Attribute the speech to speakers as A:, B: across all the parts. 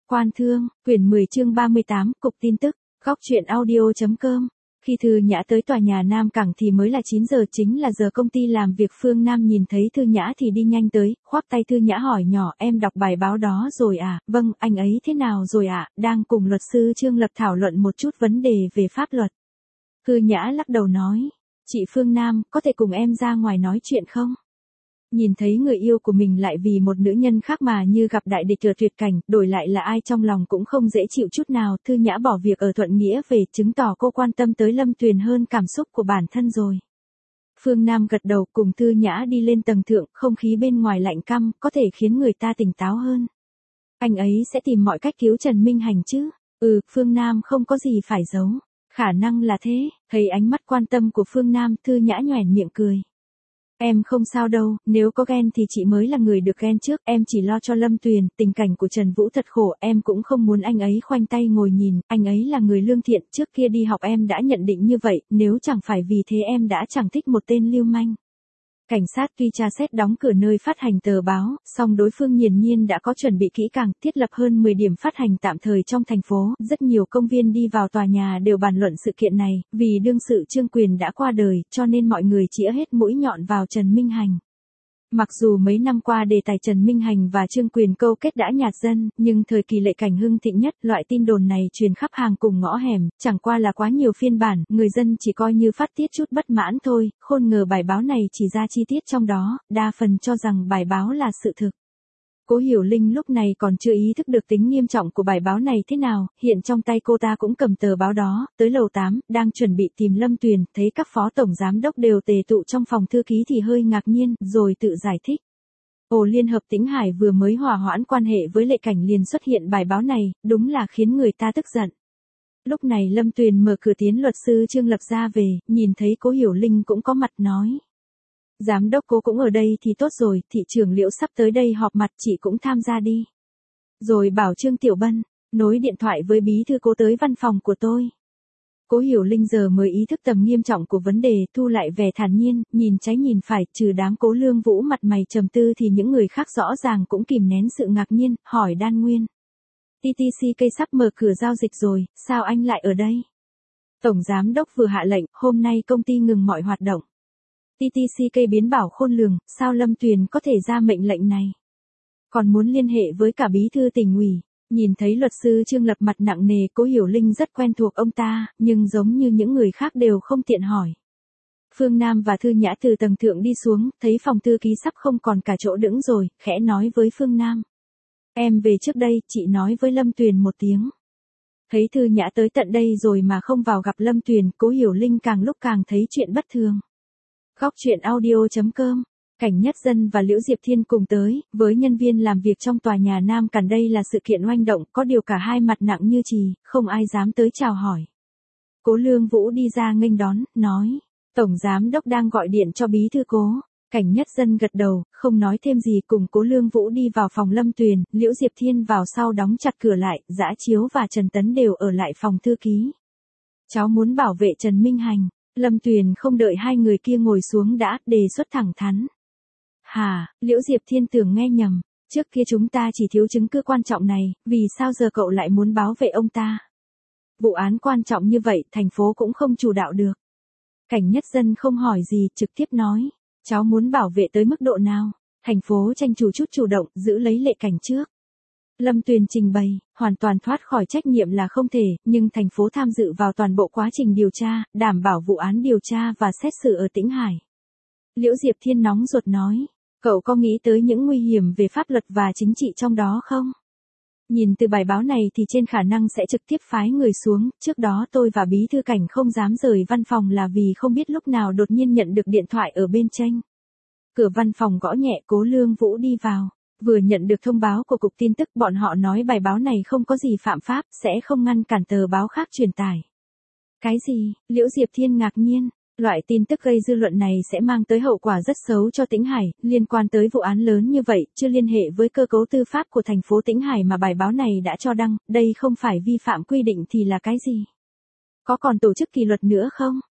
A: Quan Thương, quyển 10 chương 38, cục tin tức, góc truyện audio.com. Khi Thư Nhã tới tòa nhà Nam Cảng thì mới là 9 giờ, chính là giờ công ty làm việc. Phương Nam nhìn thấy Thư Nhã thì đi nhanh tới, khoác tay Thư Nhã hỏi nhỏ, em đọc bài báo đó rồi à? Vâng, anh ấy thế nào rồi ạ? Đang cùng luật sư Trương Lập thảo luận một chút vấn đề về pháp luật. Thư Nhã lắc đầu nói, chị Phương Nam, có thể cùng em ra ngoài nói chuyện không? Nhìn thấy người yêu của mình lại vì một nữ nhân khác mà như gặp đại địch ở tuyệt cảnh, đổi lại là ai trong lòng cũng không dễ chịu chút nào. Thư Nhã bỏ việc ở Thuận Nghĩa về, chứng tỏ cô quan tâm tới Lâm Tuyền hơn cảm xúc của bản thân rồi. Phương Nam gật đầu, cùng Thư Nhã đi lên tầng thượng. Không khí bên ngoài lạnh căm, có thể khiến người ta tỉnh táo hơn. Anh ấy sẽ tìm mọi cách cứu Trần Minh Hành chứ? Phương Nam không có gì phải giấu. Khả năng là thế. Thấy ánh mắt quan tâm của Phương Nam, Thư Nhã nhoẻn miệng cười. Em không sao đâu, nếu có ghen thì chị mới là người được ghen trước, em chỉ lo cho Lâm Tuyền. Tình cảnh của Trần Vũ thật khổ, em cũng không muốn anh ấy khoanh tay ngồi nhìn. Anh ấy là người lương thiện, trước kia đi học em đã nhận định như vậy, nếu chẳng phải vì thế em đã chẳng thích một tên lưu manh. Cảnh sát tuy tra xét đóng cửa nơi phát hành tờ báo, song đối phương hiển nhiên đã có chuẩn bị kỹ càng, thiết lập hơn 10 điểm phát hành tạm thời trong thành phố. Rất nhiều công viên đi vào tòa nhà đều bàn luận sự kiện này, vì đương sự Trương Quyền đã qua đời, cho nên mọi người chĩa hết mũi nhọn vào Trần Minh Hành. Mặc dù mấy năm qua đề tài Trần Minh Hành và Trương Quyền câu kết đã nhạt dần, nhưng thời kỳ Lệ Cảnh hưng thịnh nhất, loại tin đồn này truyền khắp hàng cùng ngõ hẻm, chẳng qua là quá nhiều phiên bản, người dân chỉ coi như phát tiết chút bất mãn thôi. Khôn ngờ bài báo này chỉ ra chi tiết trong đó, đa phần cho rằng bài báo là sự thực. Cố Hiểu Linh lúc này còn chưa ý thức được tính nghiêm trọng của bài báo này thế nào, hiện trong tay cô ta cũng cầm tờ báo đó, tới lầu 8, đang chuẩn bị tìm Lâm Tuyền, thấy các phó tổng giám đốc đều tề tụ trong phòng thư ký thì hơi ngạc nhiên, rồi tự giải thích. Liên hợp Tĩnh Hải vừa mới hòa hoãn quan hệ với Lệ Cảnh liền xuất hiện bài báo này, đúng là khiến người ta tức giận. Lúc này Lâm Tuyền mở cửa tiến luật sư Trương Lập ra về, nhìn thấy Cố Hiểu Linh cũng có mặt nói. Giám đốc Cố cũng ở đây thì tốt rồi, thị trưởng Liễu sắp tới đây họp mặt, chị cũng tham gia đi. Rồi bảo Trương Tiểu Bân, nối điện thoại với bí thư Cố tới văn phòng của tôi. Cố Hiểu Linh giờ mới ý thức tầm nghiêm trọng của vấn đề, thu lại vẻ thản nhiên, nhìn trái nhìn phải, trừ đám Cố Lương Vũ mặt mày trầm tư thì những người khác rõ ràng cũng kìm nén sự ngạc nhiên, hỏi Đan Nguyên. TTCK sắp mở cửa giao dịch rồi, sao anh lại ở đây? Tổng giám đốc vừa hạ lệnh, hôm nay công ty ngừng mọi hoạt động. TTCK biến bảo khôn lường, sao Lâm Tuyền có thể ra mệnh lệnh này? Còn muốn liên hệ với cả bí thư tỉnh ủy. Nhìn thấy luật sư Trương Lập mặt nặng nề, Cố Hiểu Linh rất quen thuộc ông ta, nhưng giống như những người khác đều không tiện hỏi. Phương Nam và Thư Nhã từ tầng thượng đi xuống, thấy phòng thư ký sắp không còn cả chỗ đứng rồi, khẽ nói với Phương Nam. Em về trước đây, chị nói với Lâm Tuyền một tiếng. Thấy Thư Nhã tới tận đây rồi mà không vào gặp Lâm Tuyền, Cố Hiểu Linh càng lúc càng thấy chuyện bất thường. Góc truyện audio.com. Cảnh Nhất Dân và Liễu Diệp Thiên cùng tới, với nhân viên làm việc trong tòa nhà Nam Cảng. Đây là sự kiện oanh động, có điều cả hai mặt nặng như chì, không ai dám tới chào hỏi. Cố Lương Vũ đi ra nghênh đón, nói, Tổng Giám Đốc đang gọi điện cho bí thư Cố. Cảnh Nhất Dân gật đầu, không nói thêm gì, cùng Cố Lương Vũ đi vào phòng Lâm Tuyền, Liễu Diệp Thiên vào sau đóng chặt cửa lại, Dã Chiếu và Trần Tấn đều ở lại phòng thư ký. Cháu muốn bảo vệ Trần Minh Hành. Lâm Tuyền không đợi hai người kia ngồi xuống đã, đề xuất thẳng thắn. Hả, Liễu Diệp Thiên tưởng nghe nhầm, trước kia chúng ta chỉ thiếu chứng cứ quan trọng này, vì sao giờ cậu lại muốn bảo vệ ông ta? Vụ án quan trọng như vậy, thành phố cũng không chủ đạo được. Cảnh Nhất Dân không hỏi gì, trực tiếp nói, cháu muốn bảo vệ tới mức độ nào? Thành phố tranh thủ chút chủ động, giữ lấy Lệ Cảnh trước. Lâm Tuyền trình bày, hoàn toàn thoát khỏi trách nhiệm là không thể, nhưng thành phố tham dự vào toàn bộ quá trình điều tra, đảm bảo vụ án điều tra và xét xử ở Tĩnh Hải. Liễu Diệp Thiên nóng ruột nói, cậu có nghĩ tới những nguy hiểm về pháp luật và chính trị trong đó không? Nhìn từ bài báo này thì trên khả năng sẽ trực tiếp phái người xuống, trước đó tôi và bí thư Cảnh không dám rời văn phòng là vì không biết lúc nào đột nhiên nhận được điện thoại ở bên tranh. Cửa văn phòng gõ nhẹ, Cố Lương Vũ đi vào. Vừa nhận được thông báo của cục tin tức, bọn họ nói bài báo này không có gì phạm pháp, sẽ không ngăn cản tờ báo khác truyền tải. Cái gì? Liễu Diệp Thiên ngạc nhiên. Loại tin tức gây dư luận này sẽ mang tới hậu quả rất xấu cho Tĩnh Hải, liên quan tới vụ án lớn như vậy, chưa liên hệ với cơ cấu tư pháp của thành phố Tĩnh Hải mà bài báo này đã cho đăng, đây không phải vi phạm quy định thì là cái gì? Có còn tổ chức kỷ luật nữa không?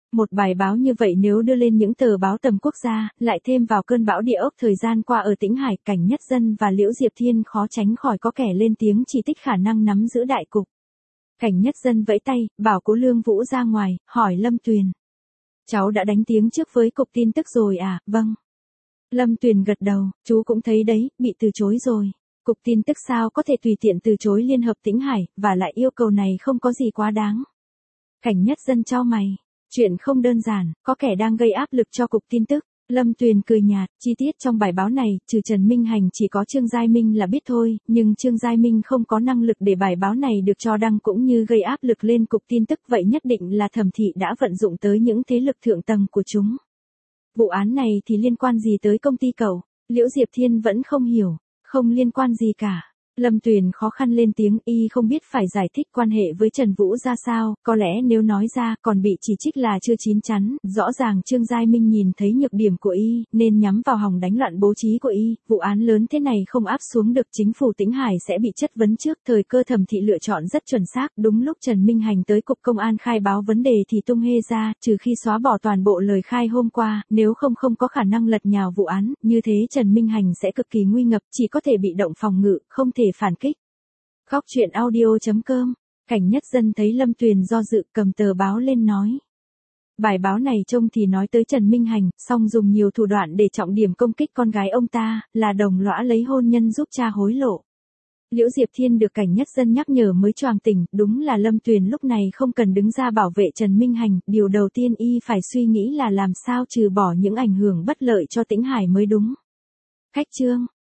A: Một bài báo như vậy nếu đưa lên những tờ báo tầm quốc gia, lại thêm vào cơn bão địa ốc thời gian qua ở Tĩnh Hải, Cảnh Nhất Dân và Liễu Diệp Thiên khó tránh khỏi có kẻ lên tiếng chỉ trích khả năng nắm giữ đại cục. Cảnh Nhất Dân vẫy tay, bảo Cố Lương Vũ ra ngoài, hỏi Lâm Tuyền. Cháu đã đánh tiếng trước với cục tin tức rồi à? Vâng. Lâm Tuyền gật đầu, chú cũng thấy đấy, bị từ chối rồi. Cục tin tức sao có thể tùy tiện từ chối Liên hợp Tĩnh Hải, và lại yêu cầu này không có gì quá đáng. Cảnh Nhất Dân chau mày. Chuyện không đơn giản, có kẻ đang gây áp lực cho cục tin tức. Lâm Tuyền cười nhạt, chi tiết trong bài báo này, trừ Trần Minh Hành chỉ có Trương Giai Minh là biết thôi, nhưng Trương Giai Minh không có năng lực để bài báo này được cho đăng cũng như gây áp lực lên cục tin tức, vậy nhất định là Thẩm Thị đã vận dụng tới những thế lực thượng tầng của chúng. Vụ án này thì liên quan gì tới công ty cậu? Liễu Diệp Thiên vẫn không hiểu. Không liên quan gì cả. Lâm Tuyền khó khăn lên tiếng, y không biết phải giải thích quan hệ với Trần Vũ ra sao, có lẽ nếu nói ra còn bị chỉ trích là chưa chín chắn, rõ ràng Trương Giai Minh nhìn thấy nhược điểm của y, nên nhắm vào hòng đánh loạn bố trí của y, vụ án lớn thế này không áp xuống được chính phủ Tĩnh Hải sẽ bị chất vấn trước, thời cơ Thẩm Thị lựa chọn rất chuẩn xác, đúng lúc Trần Minh Hành tới cục công an khai báo vấn đề thì tung hê ra, trừ khi xóa bỏ toàn bộ lời khai hôm qua, nếu không có khả năng lật nhào vụ án, như thế Trần Minh Hành sẽ cực kỳ nguy ngập, chỉ có thể bị động phòng ngự, không thể phản kích. Góc truyện audio.com, Cảnh Nhất Dân thấy Lâm Tuyền do dự cầm tờ báo lên nói. Bài báo này trông thì nói tới Trần Minh Hành, song dùng nhiều thủ đoạn để trọng điểm công kích con gái ông ta, là đồng lõa lấy hôn nhân giúp cha hối lộ. Liễu Diệp Thiên được Cảnh Nhất Dân nhắc nhở mới choàng tỉnh, đúng là Lâm Tuyền lúc này không cần đứng ra bảo vệ Trần Minh Hành, điều đầu tiên y phải suy nghĩ là làm sao trừ bỏ những ảnh hưởng bất lợi cho Tĩnh Hải mới đúng. Khách trương.